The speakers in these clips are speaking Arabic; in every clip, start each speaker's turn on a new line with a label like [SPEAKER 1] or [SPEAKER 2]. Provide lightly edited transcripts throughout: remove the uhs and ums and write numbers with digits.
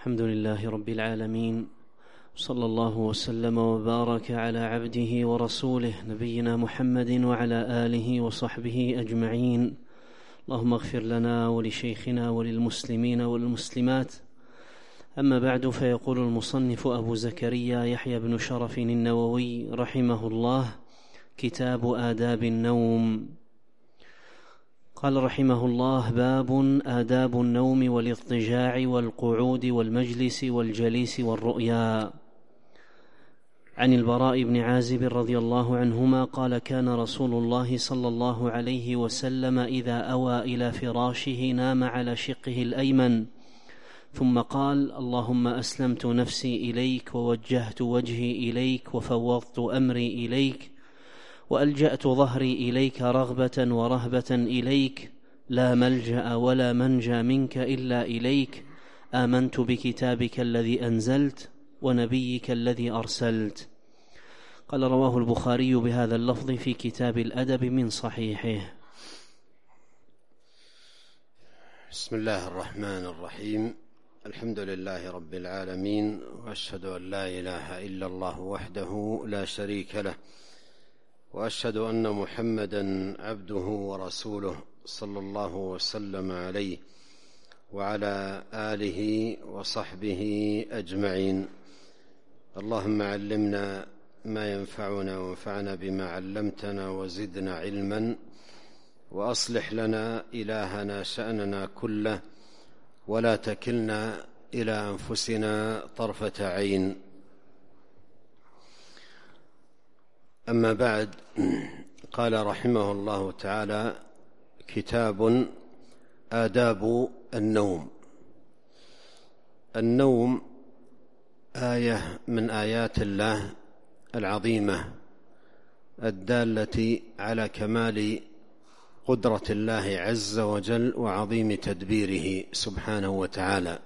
[SPEAKER 1] الحمد لله رب العالمين، صلى الله وسلم وبارك على عبده ورسوله نبينا محمد وعلى آله وصحبه أجمعين. اللهم اغفر لنا ولشيخنا وللمسلمين والمسلمات. أما بعد، فيقول المصنف أبو زكريا يحيى بن شرف النووي رحمه الله: كتاب آداب النوم. قال رحمه الله: باب آداب النوم والاضطجاع والقعود والمجلس والجليس والرؤيا. عن البراء بن عازب رضي الله عنهما قال: كان رسول الله صلى الله عليه وسلم إذا أوى إلى فراشه نام على شقه الأيمن، ثم قال: اللهم أسلمت نفسي إليك ووجهت وجهي إليك وفوضت أمري إليك وألجأت ظهري إليك رغبة ورهبة إليك، لا ملجأ ولا منجى منك إلا إليك، آمنت بكتابك الذي أنزلت ونبيك الذي أرسلت. قال: رواه البخاري بهذا اللفظ في كتاب الأدب من صحيحه.
[SPEAKER 2] بسم الله الرحمن الرحيم. الحمد لله رب العالمين، وأشهد أن لا إله إلا الله وحده لا شريك له، وأشهد أن محمدًا عبده ورسوله صلى الله وسلم عليه وعلى آله وصحبه أجمعين. اللهم علمنا ما ينفعنا وانفعنا بما علمتنا وزدنا علما، وأصلح لنا إلهنا شأننا كله، ولا تكلنا إلى أنفسنا طرفة عين. أما بعد، قال رحمه الله تعالى: كتاب آداب النوم. النوم آية من آيات الله العظيمة الدالة على كمال قدرة الله عز وجل وعظيم تدبيره سبحانه وتعالى،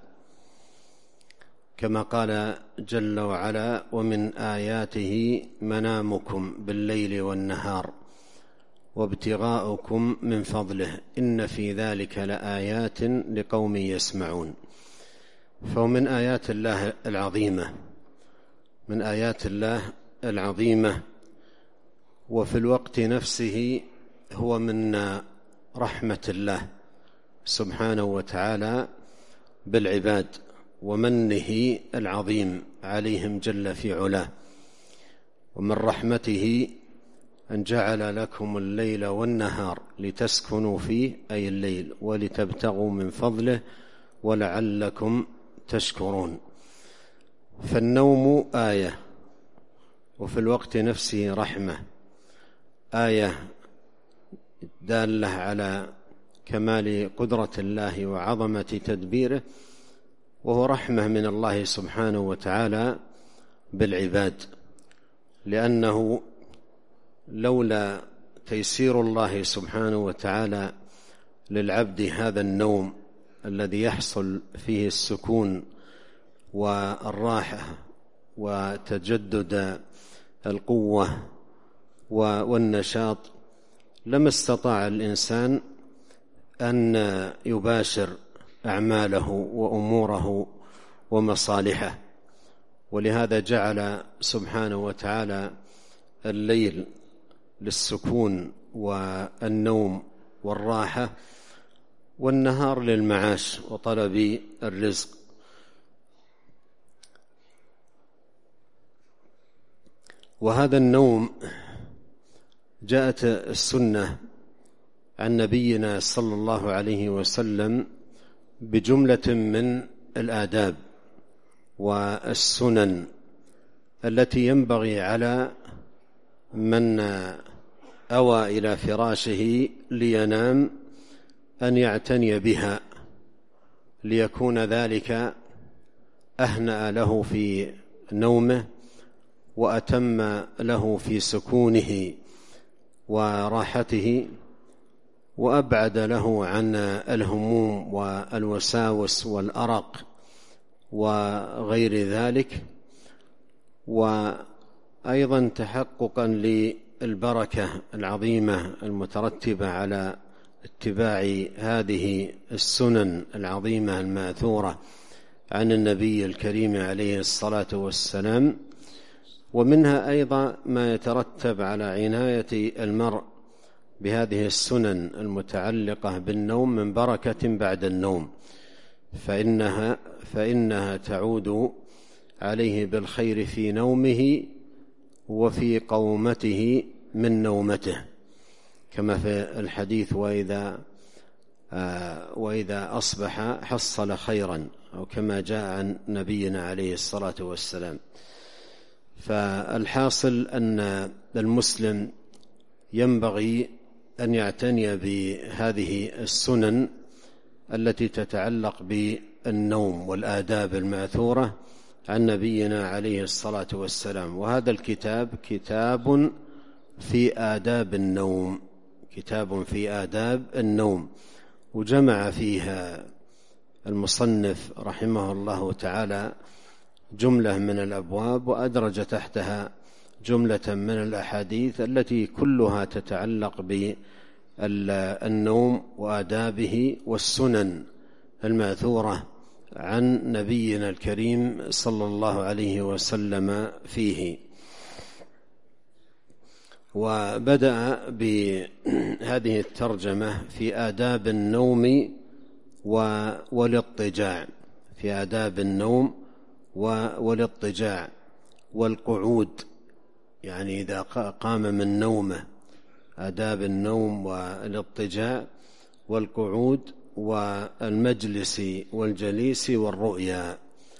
[SPEAKER 2] كما قال جل وعلا: ومن آياته منامكم بالليل والنهار وابتغاؤكم من فضله إن في ذلك لآيات لقوم يسمعون. فهو من آيات الله العظيمة، من آيات الله العظيمة، وفي الوقت نفسه هو من رحمة الله سبحانه وتعالى بالعباد ومنه العظيم عليهم جل في علاه. ومن رحمته أن جعل لكم الليل والنهار لتسكنوا فيه، أي الليل، ولتبتغوا من فضله ولعلكم تشكرون. فالنوم آية، وفي الوقت نفسه رحمة، آية دالة على كمال قدرة الله وعظمة تدبيره، وهو رحمة من الله سبحانه وتعالى بالعباد، لأنه لولا تيسير الله سبحانه وتعالى للعبد هذا النوم الذي يحصل فيه السكون والراحة وتجدد القوة والنشاط، لما استطاع الإنسان أن يباشر أعماله وأموره ومصالحه. ولهذا جعل سبحانه وتعالى الليل للسكون والنوم والراحة، والنهار للمعاش وطلب الرزق. وهذا النوم جاءت السنة عن نبينا صلى الله عليه وسلم بجملة من الآداب والسنن التي ينبغي على من أوى إلى فراشه لينام أن يعتني بها، ليكون ذلك أهنأ له في نومه وأتم له في سكونه وراحته، وأبعد له عن الهموم والوساوس والأرق وغير ذلك، وأيضا تحققا للبركة العظيمة المترتبة على اتباع هذه السنن العظيمة الماثورة عن النبي الكريم عليه الصلاة والسلام، ومنها أيضا ما يترتب على عناية المرء بهذه السنن المتعلقة بالنوم من بركة بعد النوم، فإنها تعود عليه بالخير في نومه وفي قومته من نومته، كما في الحديث وإذا أصبح حصل خيرا، أو كما جاء عن نبينا عليه الصلاة والسلام. فالحاصل أن المسلم ينبغي أن يعتني بهذه السنن التي تتعلق بالنوم والآداب الماثورة عن نبينا عليه الصلاة والسلام. وهذا الكتاب كتاب في آداب النوم، كتاب في آداب النوم، وجمع فيها المصنف رحمه الله تعالى جملة من الأبواب، وأدرج تحتها جملة من الأحاديث التي كلها تتعلق بالنوم وآدابه والسنن الماثورة عن نبينا الكريم صلى الله عليه وسلم فيه. وبدأ بهذه الترجمة في آداب النوم والاضطجاع، في آداب النوم والاضطجاع والقعود، يعني إذا قام من نومه، آداب النوم والاضطجاع والقعود والمجلس والجليس والرؤيا.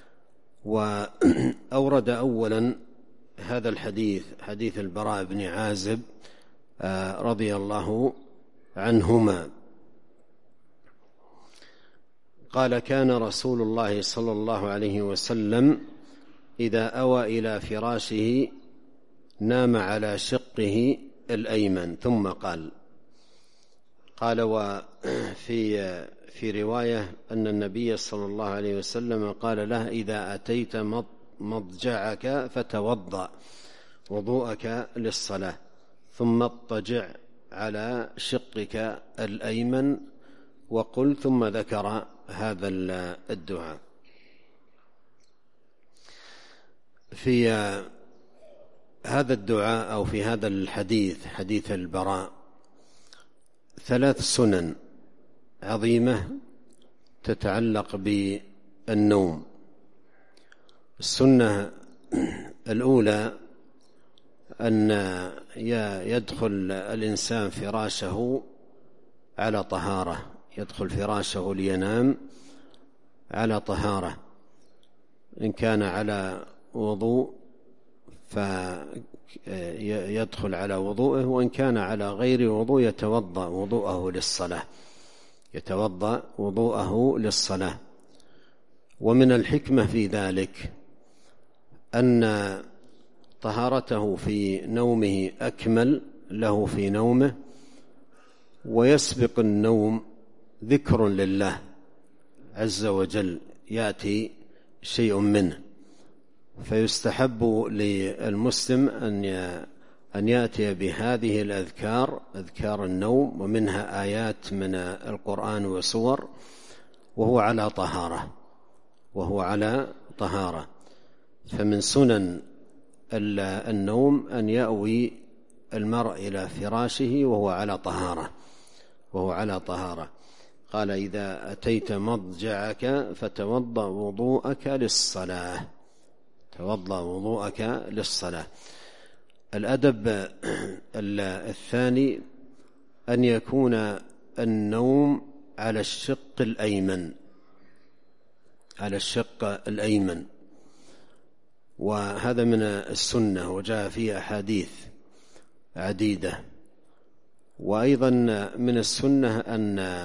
[SPEAKER 2] وأورد أولا هذا الحديث، حديث البراء بن عازب رضي الله عنهما قال: كان رسول الله صلى الله عليه وسلم إذا أوى إلى فراشه نام على شقه الأيمن. ثم قال وفي رواية أن النبي صلى الله عليه وسلم قال له: إذا أتيت مضجعك فتوضأ وضوءك للصلاة، ثم اضطجع على شقك الأيمن وقل. ثم ذكر هذا الدعاء. في هذا الدعاء أو في هذا الحديث، حديث البراء، 3 سنن عظيمة تتعلق بالنوم. السنة الأولى أن يدخل الإنسان فراشه على طهارة، يدخل فراشه لينام على طهارة، إن كان على وضوء فيدخل على وضوءه، وإن كان على غير وضوء يتوضأ وضوءه للصلاة. ومن الحكمة في ذلك أن طهارته في نومه أكمل له في نومه، ويسبق النوم ذكر لله عز وجل يأتي شيء منه، فيستحب للمسلم أن يأتي بهذه الأذكار، أذكار النوم، ومنها آيات من القرآن وسور، وهو على طهارة. فمن سنن النوم أن يأوي المرء إلى فراشه وهو على طهارة. قال: إذا أتيت مضجعك فتوضأ وضوءك للصلاة. الأدب الثاني أن يكون النوم على الشق الأيمن، وهذا من السنة، وجاء فيه أحاديث عديدة. وأيضا من السنة أن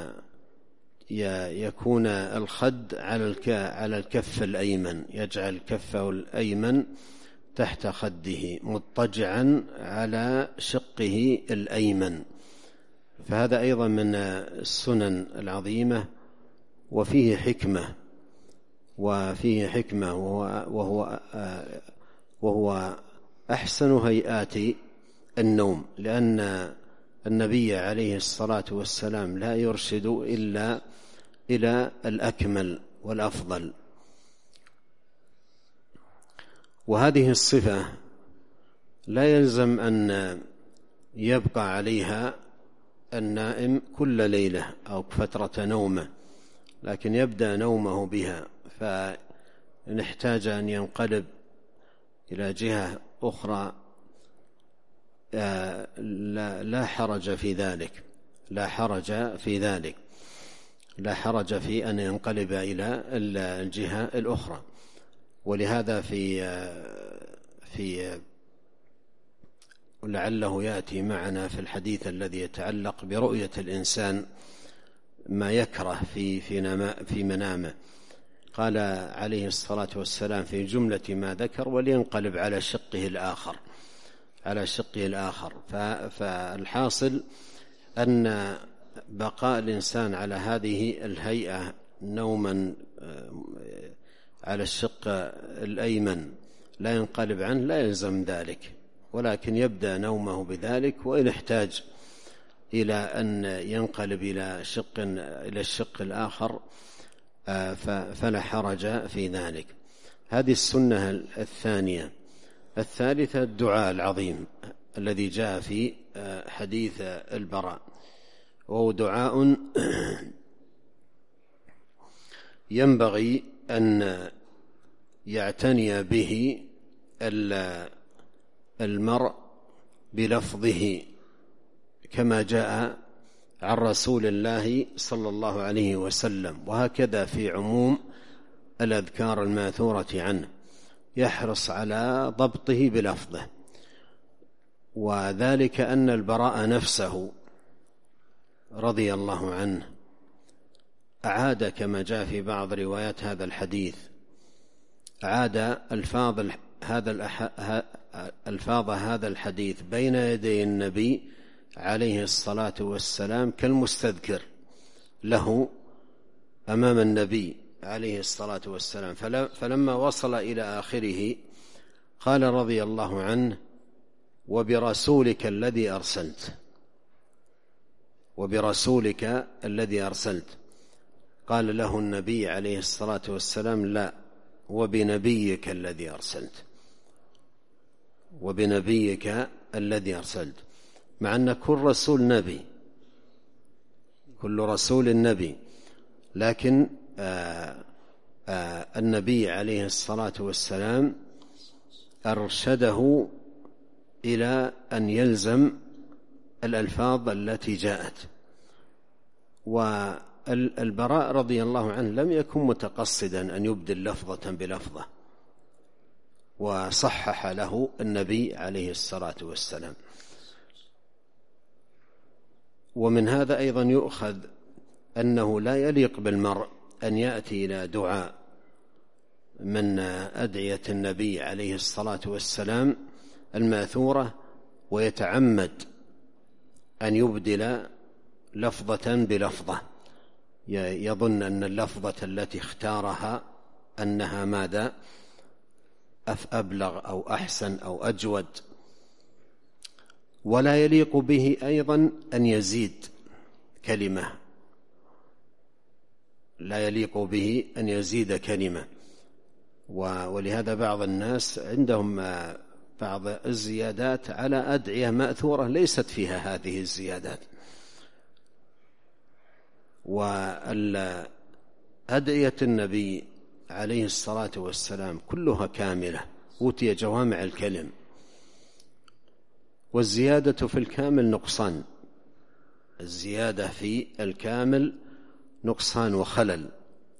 [SPEAKER 2] يكون الخد على الكف الأيمن، يجعل كفه الأيمن تحت خده مضطجعا على شقه الأيمن، فهذا أيضا من السنن العظيمة. وفيه حكمة وهو أحسن هيئات النوم، لأن النبي عليه الصلاة والسلام لا يرشد إلا إلى الأكمل والأفضل، وهذه الصفة لا يلزم أن يبقى عليها النائم كل ليلة أو فترة نومه، لكن يبدأ نومه بها، فإن احتاج أن ينقلب إلى جهة أخرى لا حرج في ذلك، لا حرج في أن ينقلب إلى الجهة الأخرى. ولهذا في لعله يأتي معنا في الحديث الذي يتعلق برؤية الإنسان ما يكره في منامه، قال عليه الصلاة والسلام في جملة ما ذكر: ولينقلب على شقه الآخر. فالحاصل أن بقاء الإنسان على هذه الهيئة نوما على الشق الأيمن لا ينقلب عنه لا يلزم ذلك، ولكن يبدأ نومه بذلك، وإن احتاج إلى أن ينقلب إلى الشق الآخر فلا حرج في ذلك. هذه السنة الثانية. الثالثة الدعاء العظيم الذي جاء في حديث البراء، وهو دعاء ينبغي أن يعتني به المرء بلفظه كما جاء عن رسول الله صلى الله عليه وسلم، وهكذا في عموم الأذكار الماثورة عنه، يحرص على ضبطه بلفظه. وذلك أن البراء نفسه رضي الله عنه أعاد كما جاء في بعض روايات هذا الحديث، أعاد ألفاظ هذا الحديث بين يدي النبي عليه الصلاة والسلام كالمستذكر له أمام النبي عليه الصلاة والسلام. فلما وصل إلى آخره قال رضي الله عنه: وبرسولك الذي أرسلت. قال له النبي عليه الصلاة والسلام: لا، وبنبيك الذي أرسلت. مع أن كل رسول نبي، لكن النبي عليه الصلاة والسلام أرشده إلى أن يلزم الألفاظ التي جاءت. والبراء رضي الله عنه لم يكن متقصدا أن يبدل لفظة بلفظة، وصحح له النبي عليه الصلاة والسلام. ومن هذا أيضا يؤخذ أنه لا يليق بالمرء أن يأتي إلى دعاء من أدعية النبي عليه الصلاة والسلام الماثورة ويتعمد أن يبدل لفظة بلفظة، يظن أن اللفظة التي اختارها أنها ماذا؟ أبلغ أو أحسن أو أجود. ولا يليق به أيضا أن يزيد كلمة، ولهذا بعض الناس عندهم بعض الزيادات على أدعية مأثورة ليست فيها هذه الزيادات. وأدعية النبي عليه الصلاة والسلام كلها كاملة، أوتي جوامع الكلم، والزيادة في الكامل نقصان، الزيادة في الكامل نقصان وخلل.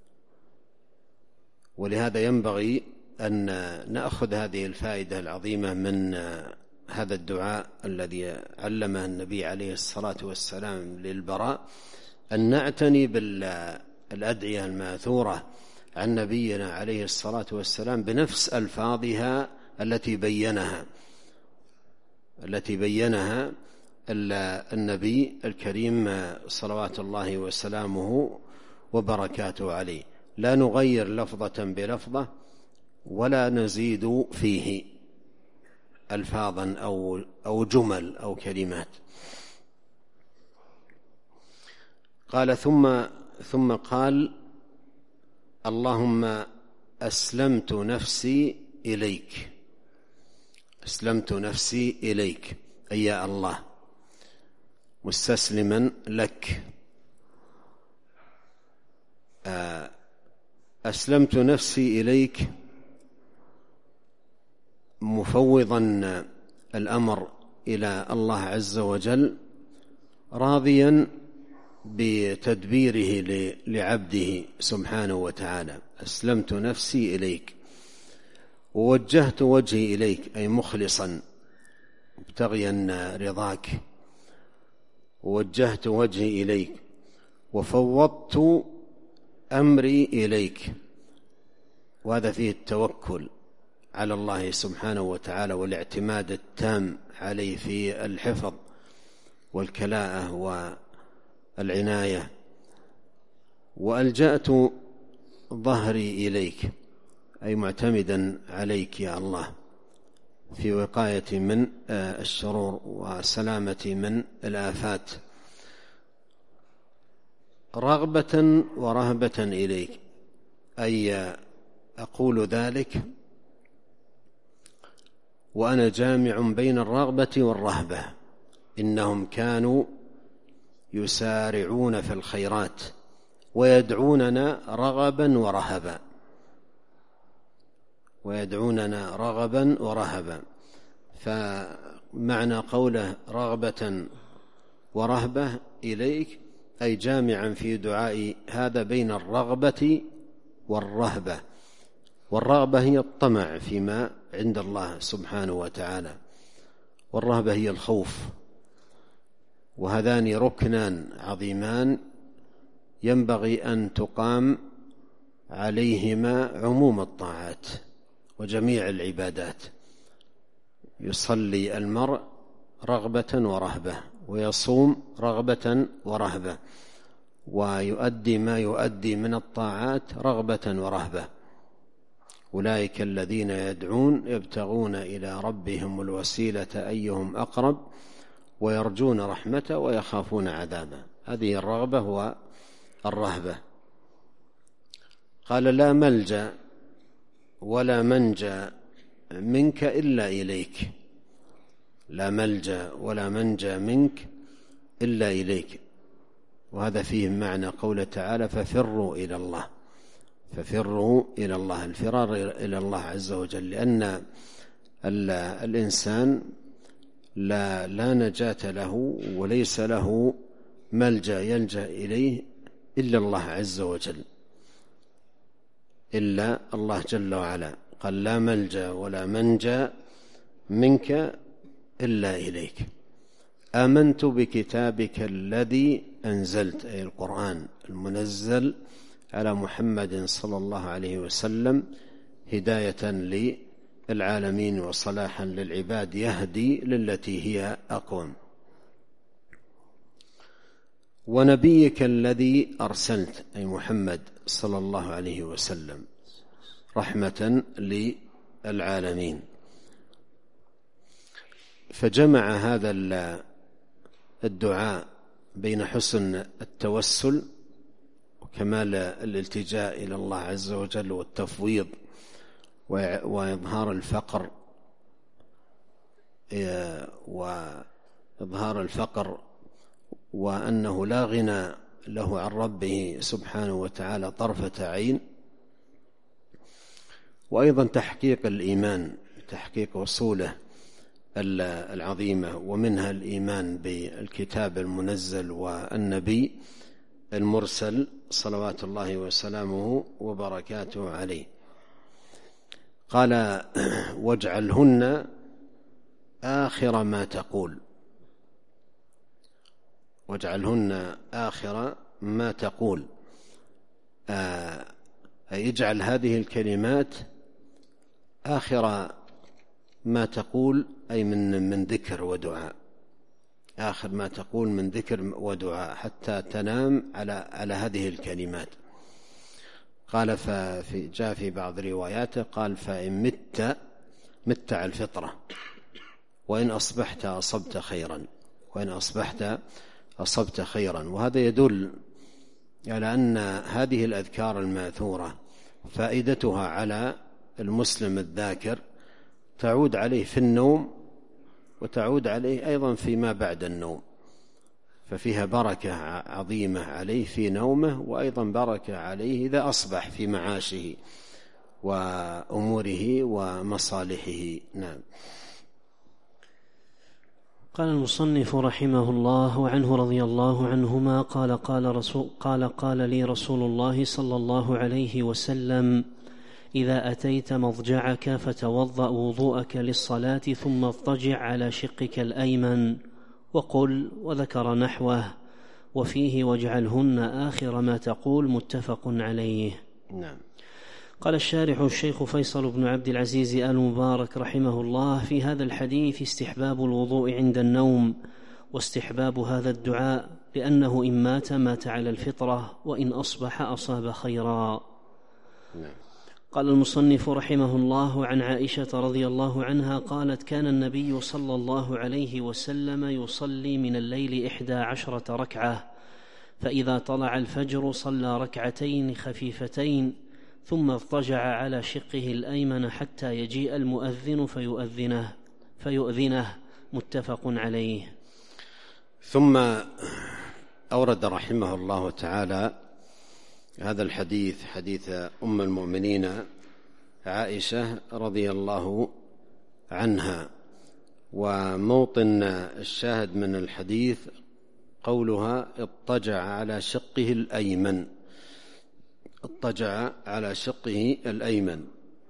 [SPEAKER 2] ولهذا ينبغي أن نأخذ هذه الفائدة العظيمة من هذا الدعاء الذي علمه النبي عليه الصلاة والسلام للبراء، أن نعتني بالأدعية الماثورة عن نبينا عليه الصلاة والسلام بنفس ألفاظها التي بينها النبي الكريم صلوات الله وسلامه وبركاته عليه. لا نغير لفظة بلفظة ولا نزيد فيه ألفاظا أو جمل أو كلمات. قال ثم قال: اللهم أسلمت نفسي إليك. أسلمت نفسي إليك أي يا الله مستسلما لك. أسلمت نفسي إليك مفوضا الأمر إلى الله عز وجل، راضيا بتدبيره لعبده سبحانه وتعالى. أسلمت نفسي إليك ووجهت وجهي إليك، أي مخلصا مبتغيا رضاك. ووجهت وجهي إليك وفوضت أمري إليك، وهذا فيه التوكل على الله سبحانه وتعالى والاعتماد التام عليه في الحفظ والكلاءة والعناية. وألجأت ظهري إليك، أي معتمدا عليك يا الله في وقاية من الشرور وسلامة من الآفات. رغبة ورهبة إليك، أي أقول ذلك وأنا جامع بين الرغبة والرهبة. إنهم كانوا يسارعون في الخيرات ويدعوننا رغبا ورهبا، ويدعوننا رغبا ورهبا. فمعنى قوله رغبة ورهبة إليك أي جامعا في دعائي هذا بين الرغبة والرهبة. والرغبة هي الطمع فيما عند الله سبحانه وتعالى، والرهبة هي الخوف، وهذان ركنان عظيمان ينبغي أن تقام عليهما عموم الطاعات وجميع العبادات. يصلي المرء رغبة ورهبة، ويصوم رغبة ورهبة، ويؤدي ما يؤدي من الطاعات رغبة ورهبة. أولئك الذين يدعون يبتغون إلى ربهم الوسيلة أيهم أقرب ويرجون رحمته ويخافون عذابه. هذه الرغبة والرهبة. قال لا ملجأ ولا منجى منك إلا إليك. لا ملجأ ولا منجى منك إلا إليك. وهذا فيه معنى قوله تعالى ففروا إلى الله. ففروا إلى الله، الفرار إلى الله عز وجل، لأن الإنسان لا نجاة له وليس له ملجأ يلجأ إليه إلا الله عز وجل، إلا الله جل وعلا. قال لا ملجأ ولا منجى منك إلا إليك. آمنت بكتابك الذي أنزلت، أي القرآن المنزل على محمد صلى الله عليه وسلم هداية للعالمين وصلاحا للعباد، يهدي للتي هي أقوم. ونبيك الذي أرسلت، أي محمد صلى الله عليه وسلم، رحمة للعالمين. فجمع هذا الدعاء بين حسن التوسل وكمال الالتجاء إلى الله عز وجل والتفويض وإظهار الفقر وأنه لا غنى له عن ربه سبحانه وتعالى طرفة عين، وأيضا تحقيق الإيمان، تحقيق أصوله العظيمة، ومنها الإيمان بالكتاب المنزل والنبي المرسل صلوات الله وسلامه وبركاته عليه. قال واجعلهن آخر ما تقول. واجعلهن آخر ما تقول، اجعل هذه الكلمات آخر ما تقول، أي من ذكر ودعاء، آخر ما تقول من ذكر ودعاء، حتى تنام على هذه الكلمات. قال جاء في بعض رواياته قال فإن مت على الفطرة، وإن أصبحت أصبت خيرا، وإن أصبحت أصبت خيرا. وهذا يدل على أن هذه الأذكار الماثورة فائدتها على المسلم الذاكر تعود عليه في النوم وتعود عليه أيضا فيما بعد النوم، ففيها بركة عظيمة عليه في نومه، وأيضا بركة عليه إذا أصبح في معاشه وأموره ومصالحه. نعم.
[SPEAKER 1] قال المصنف رحمه الله: وعنه رضي الله عنهما قال لي رسول الله صلى الله عليه وسلم: إذا أتيت مضجعك فتوضأ وضوءك للصلاة ثم اضطجع على شقك الأيمن وقل، وذكر نحوه، وفيه واجعلهن آخر ما تقول، متفق عليه.
[SPEAKER 2] نعم.
[SPEAKER 1] قال الشارح الشيخ فيصل بن عبد العزيز آل مبارك رحمه الله: في هذا الحديث استحباب الوضوء عند النوم، واستحباب هذا الدعاء، لأنه إن مات على الفطرة، وإن أصبح أصاب خيرا.
[SPEAKER 2] نعم.
[SPEAKER 1] قال المصنف رحمه الله: عن عائشة رضي الله عنها قالت: كان النبي صلى الله عليه وسلم يصلي من الليل 11 ركعة، فإذا طلع الفجر صلى ركعتين خفيفتين، ثم اضطجع على شقه الأيمن حتى يجيء المؤذن فيؤذنه، متفق عليه.
[SPEAKER 2] ثم أورد رحمه الله تعالى هذا الحديث، حديث أم المؤمنين عائشة رضي الله عنها، وموطن الشاهد من الحديث قولها: اضطجع على شقه الأيمن. اضطجع على شقه الأيمن،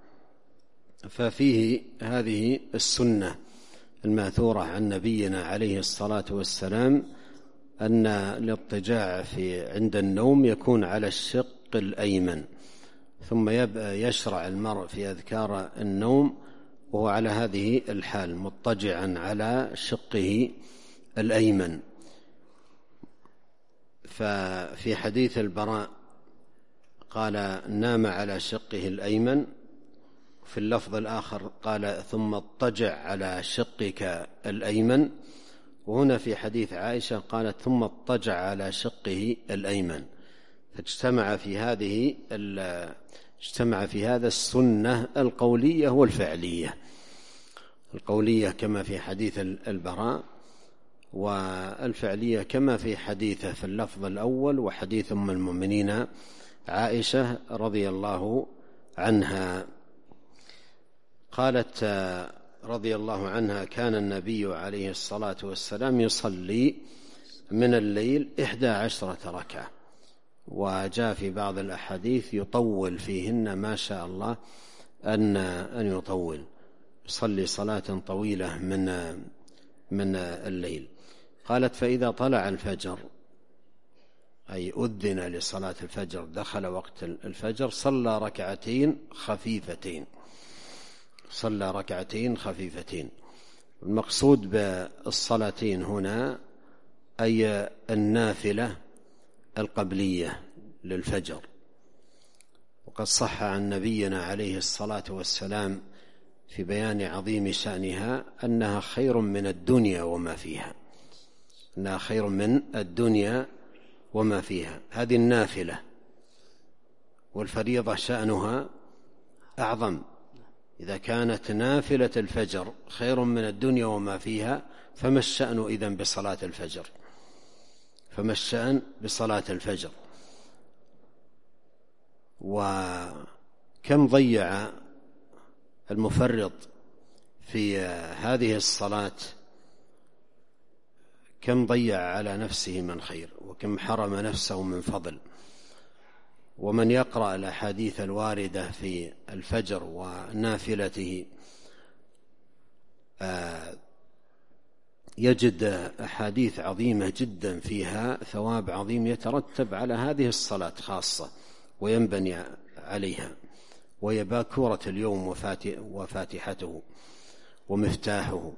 [SPEAKER 2] ففيه هذه السنة الماثورة عن نبينا عليه الصلاة والسلام أن الاضطجاع عند النوم يكون على الشق الأيمن، ثم يشرع المرء في أذكار النوم وهو على هذه الحال، مضطجعا على شقه الأيمن. ففي حديث البراء قال: نام على شقه الأيمن، في اللفظ الآخر قال: ثم اضطجع على شقك الأيمن، وهنا في حديث عائشة قالت: ثم اضطجع على شقه الأيمن، فاجتمع في هذا السنة القولية والفعلية، القولية كما في حديث البراء، والفعلية كما في حديثه في اللفظ الأول وحديث أم المؤمنين عائشة رضي الله عنها. قالت رضي الله عنها: كان النبي عليه الصلاة والسلام يصلي من الليل 11 ركعة، وجاء في بعض الأحاديث يطول فيهن ما شاء الله أن يطول، يصلي صلاة طويلة من الليل. قالت: فإذا طلع الفجر، أي أذن لصلاة الفجر، دخل وقت الفجر، صلى ركعتين خفيفتين. المقصود بالصلاتين هنا أي النافلة القبلية للفجر، وقد صح عن نبينا عليه الصلاة والسلام في بيان عظيم شأنها أنها خير من الدنيا وما فيها، هذه النافلة، والفريضة شأنها أعظم. إذا كانت نافلة الفجر خير من الدنيا وما فيها، فما الشأن إذن بصلاة الفجر؟ وكم ضيع المفرط في هذه الصلاة، كم ضيع على نفسه من خير، وكم حرم نفسه من فضل. ومن يقرأ الأحاديث الواردة في الفجر ونافلته يجد أحاديث عظيمة جدا فيها ثواب عظيم يترتب على هذه الصلاة خاصة وينبني عليها، وهي باكورة اليوم وفاتحته ومفتاحه.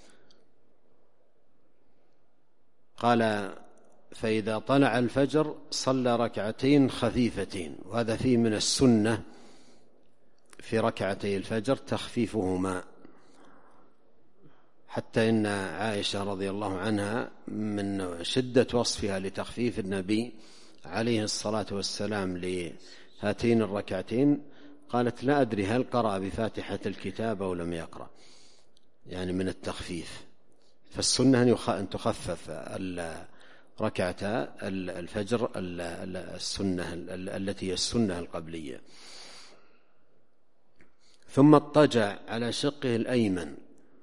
[SPEAKER 2] قال: فإذا طلع الفجر صلى ركعتين خفيفتين، وهذا فيه من السنة في ركعتي الفجر تخفيفهما، حتى إن عائشة رضي الله عنها من شدة وصفها لتخفيف النبي عليه الصلاة والسلام لهاتين الركعتين قالت لا أدري هل قرأ بفاتحة الكتاب أو لم يقرأ، يعني من التخفيف. فالسنة أن تخفف ركعتا الفجر السنة التي هي السنة القبلية. ثم اضطجع على شقه الأيمن،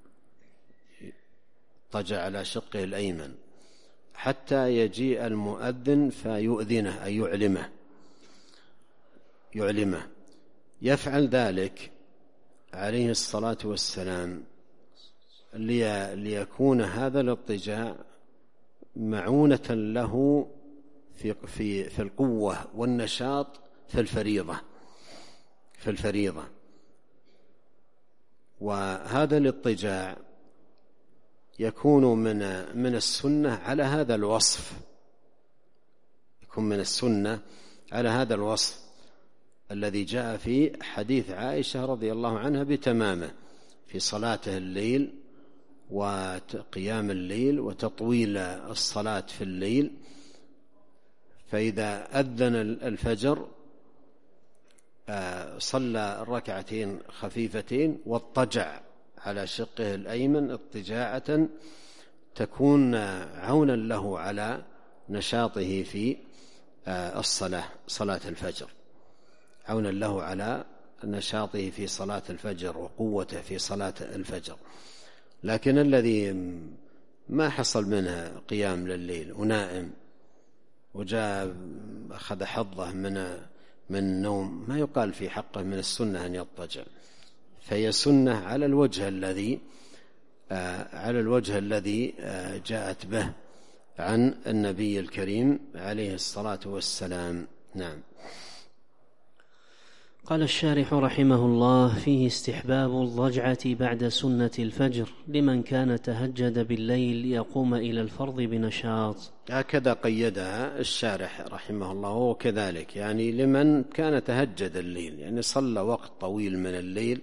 [SPEAKER 2] اضطجع على شقه الأيمن حتى يجيء المؤذن فيؤذنه أي يعلمه. يفعل ذلك عليه الصلاة والسلام ليكون هذا الاضطجاع معونة له في القوة والنشاط في الفريضة. وهذا الاضطجاع يكون من السنة على هذا الوصف، يكون من السنة على هذا الوصف الذي جاء في حديث عائشة رضي الله عنها بتمامه في صلاته الليل وقيام الليل وتطويل الصلاة في الليل. فإذا أذن الفجر صلى الركعتين خفيفتين واضطجع على شقه الأيمن اضطجاعة تكون عونا له على نشاطه في صلاة الفجر، عونا له على نشاطه في صلاة الفجر وقوته في صلاة الفجر. لكن الذي ما حصل منه قيام لليل ونائم وجاء أخذ حظه من النوم، ما يقال في حقه من السنة أن يضطجع، فهي سنة على الوجه الذي جاءت به عن النبي الكريم عليه الصلاة والسلام. نعم.
[SPEAKER 1] قال الشارح رحمه الله: فيه استحباب الضجعة بعد سنة الفجر لمن كان تهجد بالليل ليقوم إلى الفرض بنشاط.
[SPEAKER 2] هكذا قيدها الشارح رحمه الله، وكذلك يعني لمن كان تهجد الليل، يعني صلى وقت طويل من الليل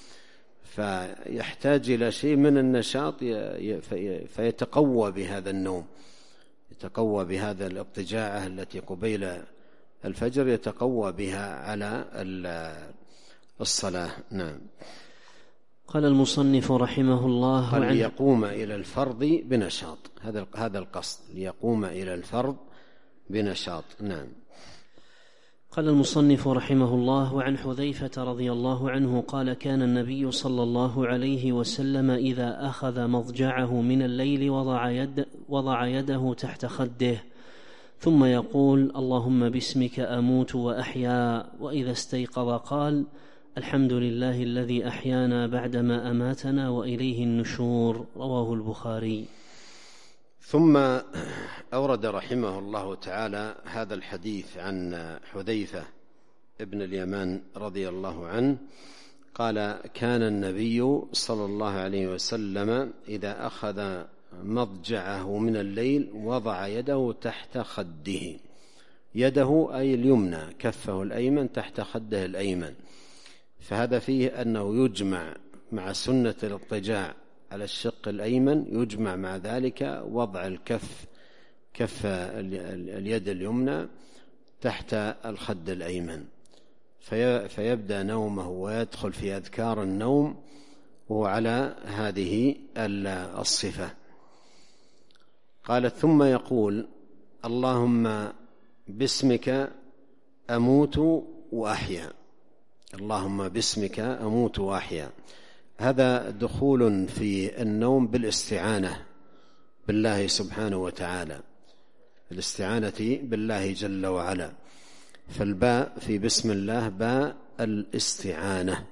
[SPEAKER 2] فيحتاج إلى شيء من النشاط فيتقوى بهذا النوم، يتقوى بهذا الاضطجاعة التي قبيل الفجر، يتقوى بها على الصلاة. نعم.
[SPEAKER 1] قال المصنف رحمه الله:
[SPEAKER 2] قال ليقوم إلى الفرض بنشاط، هذا القصد، ليقوم إلى الفرض بنشاط. نعم.
[SPEAKER 1] قال المصنف رحمه الله: وعن حذيفة رضي الله عنه قال: كان النبي صلى الله عليه وسلم إذا أخذ مضجعه من الليل وضع يده تحت خده ثم يقول: اللهم باسمك أموت وأحيا. وإذا استيقظ قال: الحمد لله الذي أحيانا بعدما أماتنا وإليه النشور. رواه البخاري.
[SPEAKER 2] ثم أورد رحمه الله تعالى هذا الحديث عن حذيفة ابن اليمان رضي الله عنه قال: كان النبي صلى الله عليه وسلم إذا أخذ مضجعه من الليل وضع يده تحت خده، يده أي اليمنى، كفه الأيمن تحت خده الأيمن. فهذا فيه أنه يجمع مع سنة الاضطجاع على الشق الأيمن، يجمع مع ذلك وضع كف اليد اليمنى تحت الخد الأيمن، فيبدأ نومه ويدخل في أذكار النوم وهو على هذه الصفة. قال: ثم يقول: اللهم باسمك أموت وأحيا. اللهم باسمك أموت وأحيا، هذا دخول في النوم بالاستعانة بالله سبحانه وتعالى، الاستعانة بالله جل وعلا. فالباء في بسم الله باء الاستعانة،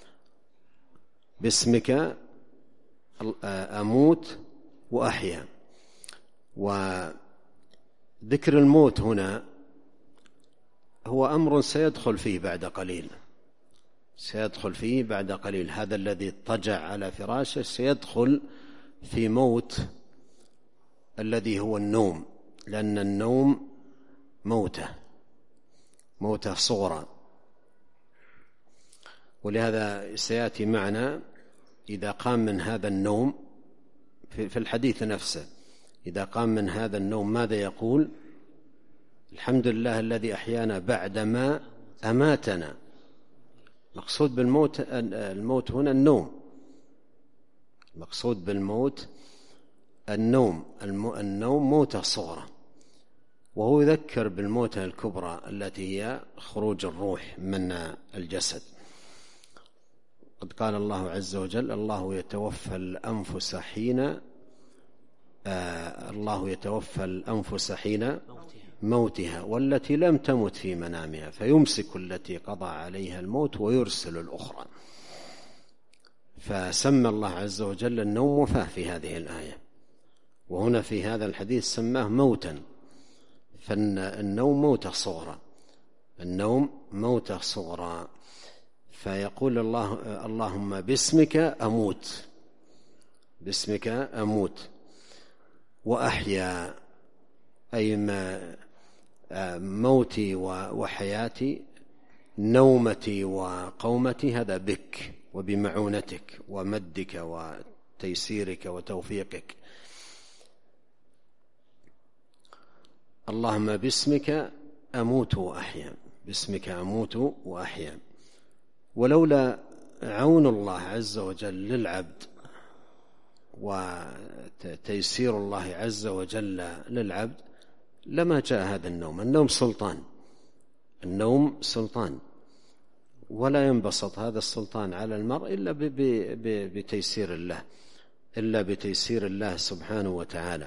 [SPEAKER 2] باسمك أموت وأحيا. وذكر الموت هنا هو أمر سيدخل فيه بعد قليل، هذا الذي اضطجع على فراشه سيدخل في موت الذي هو النوم، لأن النوم موتة صغرى. ولهذا سيأتي معنا إذا قام من هذا النوم في الحديث نفسه، إذا قام من هذا النوم ماذا يقول؟ الحمد لله الذي أحيانا بعدما أماتنا مقصود بالموت الموت هنا النوم، مقصود بالموت النوم موتة صغرى، وهو يذكر بالموتة الكبرى التي هي خروج الروح من الجسد. قد قال الله عز وجل: الله يتوفى الأنفس حين موتها والتي لم تمت في منامها فيمسك التي قضى عليها الموت ويرسل الأخرى. فسمى الله عز وجل النوم وفاة في هذه الآية، وهنا في هذا الحديث سماه موتا. فالنوم موتة صغرى، النوم موتة صغرى. فيقول الله: اللهم باسمك أموت، باسمك أموت وأحيا، أي موتي وحياتي، نومتي وقومتي، هذا بك وبمعونتك ومدك وتيسيرك وتوفيقك. اللهم باسمك أموت وأحيا، باسمك أموت وأحيا. ولولا عون الله عز وجل للعبد وتيسير الله عز وجل للعبد لما جاء هذا النوم. النوم سلطان، النوم سلطان، ولا ينبسط هذا السلطان على المرء إلا بتيسير الله، إلا بتيسير الله سبحانه وتعالى.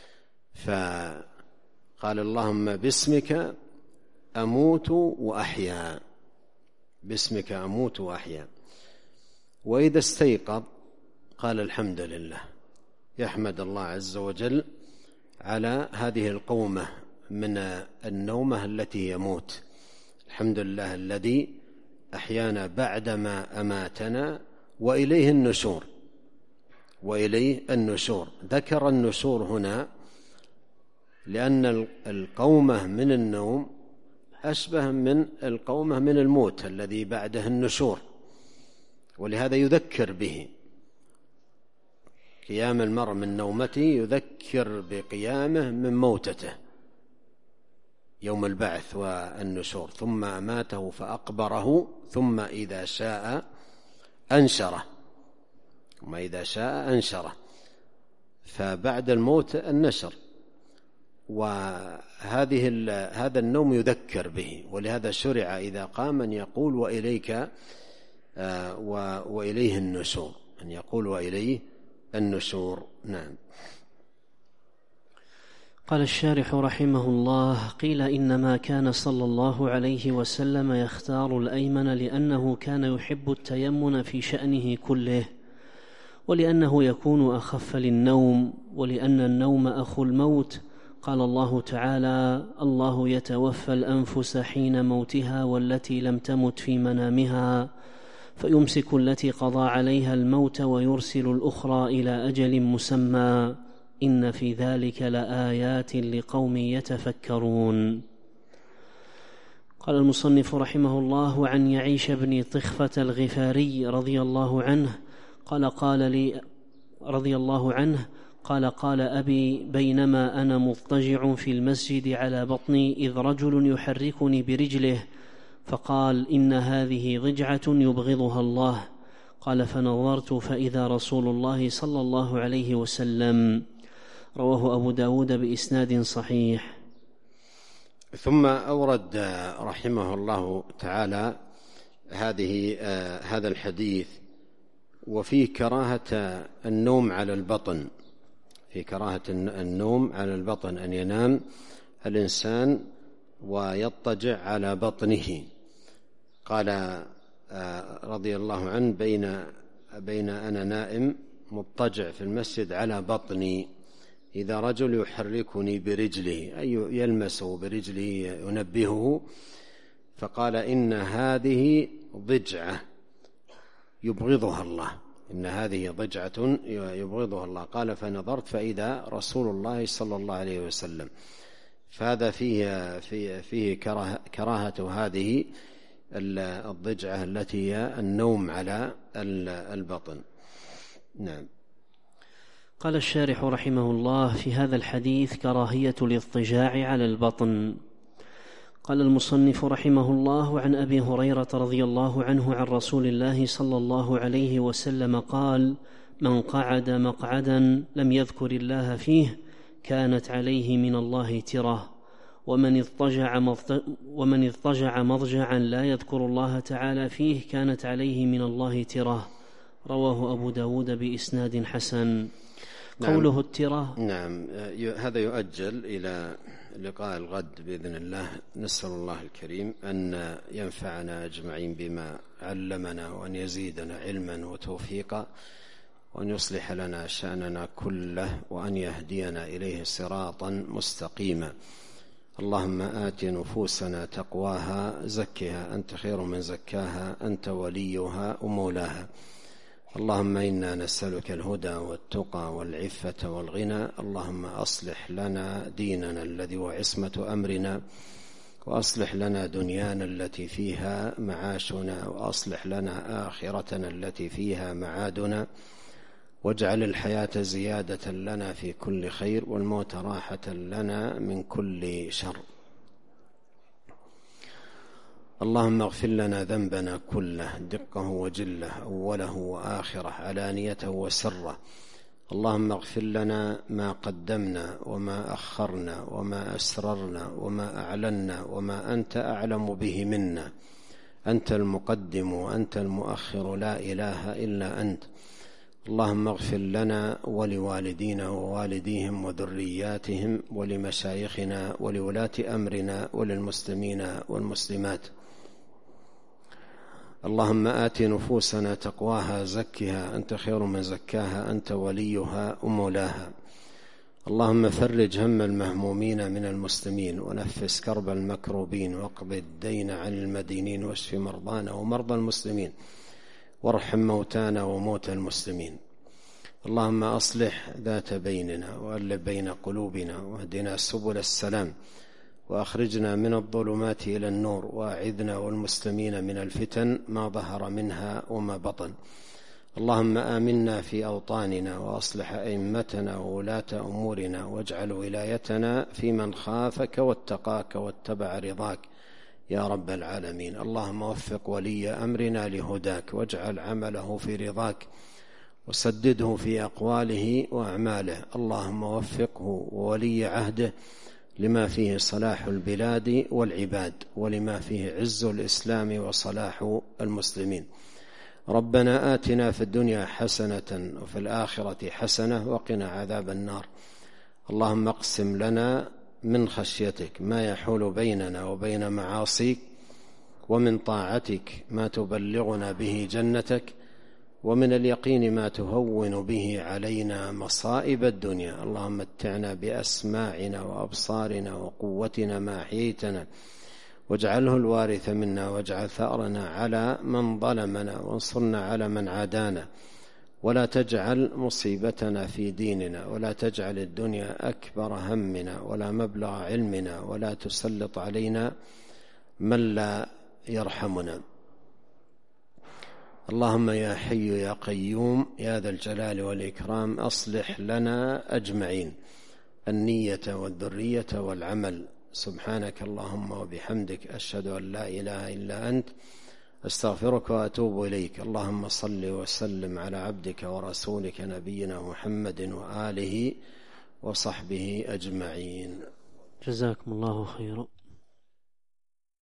[SPEAKER 2] فقال: اللهم باسمك أموت وأحيا، باسمك أموت وأحيا. وإذا استيقظ قال: الحمد لله، يحمد الله عز وجل على هذه القومة من النومة التي يموت. الحمد لله الذي أحيانا بعدما أماتنا وإليه النشور، وإليه النشور. ذكر النشور هنا لأن القومة من النوم أشبه من القومة من الموت الذي بعده النشور، ولهذا يذكر به. قيام المرء من نومته يذكر بقيامه من موتته يوم البعث والنشور. ثم أماته فأقبره ثم إذا شاء أنشره، ثم إذا شاء أنشره. فبعد الموت النشر، هذا النوم يذكر به. ولهذا شرع إذا قام أن يقول: وإليه النشور، أن يقول: وإليه النشور. نعم.
[SPEAKER 1] قال الشارح رحمه الله: قيل إنما كان صلى الله عليه وسلم يختار الأيمن لأنه كان يحب التيمن في شأنه كله، ولأنه يكون أخف للنوم، ولأن النوم أخو الموت. قال الله تعالى: الله يتوفى الأنفس حين موتها والتي لم تمت في منامها فيمسك التي قضى عليها الموت ويرسل الأخرى إلى أجل مسمى إن في ذلك لآيات لقوم يتفكرون. قال المصنف رحمه الله: عن يعيش بن طخفة الغفاري رضي الله عنه قال أبي: بينما أنا مضطجع في المسجد على بطني إذ رجل يحركني برجله فقال: إن هذه ضجعة يبغضها الله. قال: فنظرت فإذا رسول الله صلى الله عليه وسلم. رواه أبو داود بإسناد صحيح.
[SPEAKER 2] ثم أورد رحمه الله تعالى هذا الحديث، وفيه كراهة النوم على البطن، في كراهة النوم على البطن، أن ينام الإنسان ويضطجع على بطنه. قال رضي الله عنه: بين أنا نائم مضطجع في المسجد على بطني إذا رجل يحركني برجله، أي يلمسه برجله ينبهه، فقال: إن هذه ضجعة يبغضها الله، إن هذه ضجعة يبغضها الله. قال: فنظرت فإذا رسول الله صلى الله عليه وسلم. فهذا فيه كراهة هذه الضجعة التي هي النوم على البطن. نعم.
[SPEAKER 1] قال الشارح رحمه الله: في هذا الحديث كراهية الاضطجاع على البطن. قال المصنف رحمه الله: عن أبي هريرة رضي الله عنه عن رسول الله صلى الله عليه وسلم قال: من قعد مقعدا لم يذكر الله فيه كانت عليه من الله ترة، ومن اضطجع مضجعا لا يذكر الله تعالى فيه كانت عليه من الله ترة. رواه أبو داود بإسناد حسن. قوله الترة،
[SPEAKER 2] نعم، هذا يؤجل إلى لقاء الغد بإذن الله. نسأل الله الكريم أن ينفعنا أجمعين بما علمنا، وأن يزيدنا علما وتوفيقا، وأن يصلح لنا شأننا كله، وأن يهدينا إليه صراطا مستقيما. اللهم آت نفوسنا تقواها زكها أنت خير من زكاها أنت وليها ومولاها. اللهم إنا نسألك الهدى والتقى والعفة والغنى. اللهم أصلح لنا ديننا الذي هو عصمة أمرنا، وأصلح لنا دنيانا التي فيها معاشنا، وأصلح لنا آخرتنا التي فيها معادنا، واجعل الحياة زيادة لنا في كل خير، والموت راحة لنا من كل شر. اللهم اغفر لنا ذنبنا كله دقه وجله، أوله وآخره، علانيته وسره. اللهم اغفر لنا ما قدمنا وما أخرنا وما أسررنا وما أعلنا وما أنت أعلم به منا. أنت المقدم وأنت المؤخر، لا إله إلا أنت. اللهم اغفر لنا ولوالدينا ووالديهم وذرياتهم ولمشايخنا ولولاة أمرنا وللمسلمين والمسلمات. اللهم آت نفوسنا تقواها زكها أنت خير من زكاها أنت وليها ومولاها. اللهم فرج هم المهمومين من المسلمين، ونفس كرب المكروبين، واقض الدين عن المدينين، واشف مرضانا ومرضى المسلمين، وارحم موتانا وموتى المسلمين. اللهم أصلح ذات بيننا، وألف بين قلوبنا، واهدنا سبل السلام، وأخرجنا من الظلمات إلى النور، وأعذنا والمسلمين من الفتن ما ظهر منها وما بطن. اللهم آمنا في أوطاننا، وأصلح أئمتنا وولاة أمورنا، واجعل ولايتنا في من خافك واتقاك واتبع رضاك يا رب العالمين. اللهم وفق ولي أمرنا لهداك، واجعل عمله في رضاك، وسدده في أقواله وأعماله. اللهم وفقه وولي عهده لما فيه صلاح البلاد والعباد، ولما فيه عز الإسلام وصلاح المسلمين. ربنا آتنا في الدنيا حسنة وفي الآخرة حسنة وقنا عذاب النار. اللهم اقسم لنا من خشيتك ما يحول بيننا وبين معاصيك، ومن طاعتك ما تبلغنا به جنتك، ومن اليقين ما تهون به علينا مصائب الدنيا. اللهم متعنا بأسماعنا وأبصارنا وقوتنا ما أحييتنا، واجعله الوارث منا، واجعل ثأرنا على من ظلمنا، وانصرنا على من عادانا، ولا تجعل مصيبتنا في ديننا، ولا تجعل الدنيا أكبر همنا ولا مبلغ علمنا، ولا تسلط علينا من لا يرحمنا. اللهم يا حي يا قيوم يا ذا الجلال والإكرام، أصلح لنا أجمعين النية والذرية والعمل. سبحانك اللهم وبحمدك، أشهد أن لا إله إلا أنت، أستغفرك وأتوب إليك. اللهم صل وسلم على عبدك ورسولك نبينا محمد وآله وصحبه أجمعين.
[SPEAKER 1] جزاكم الله خيرا.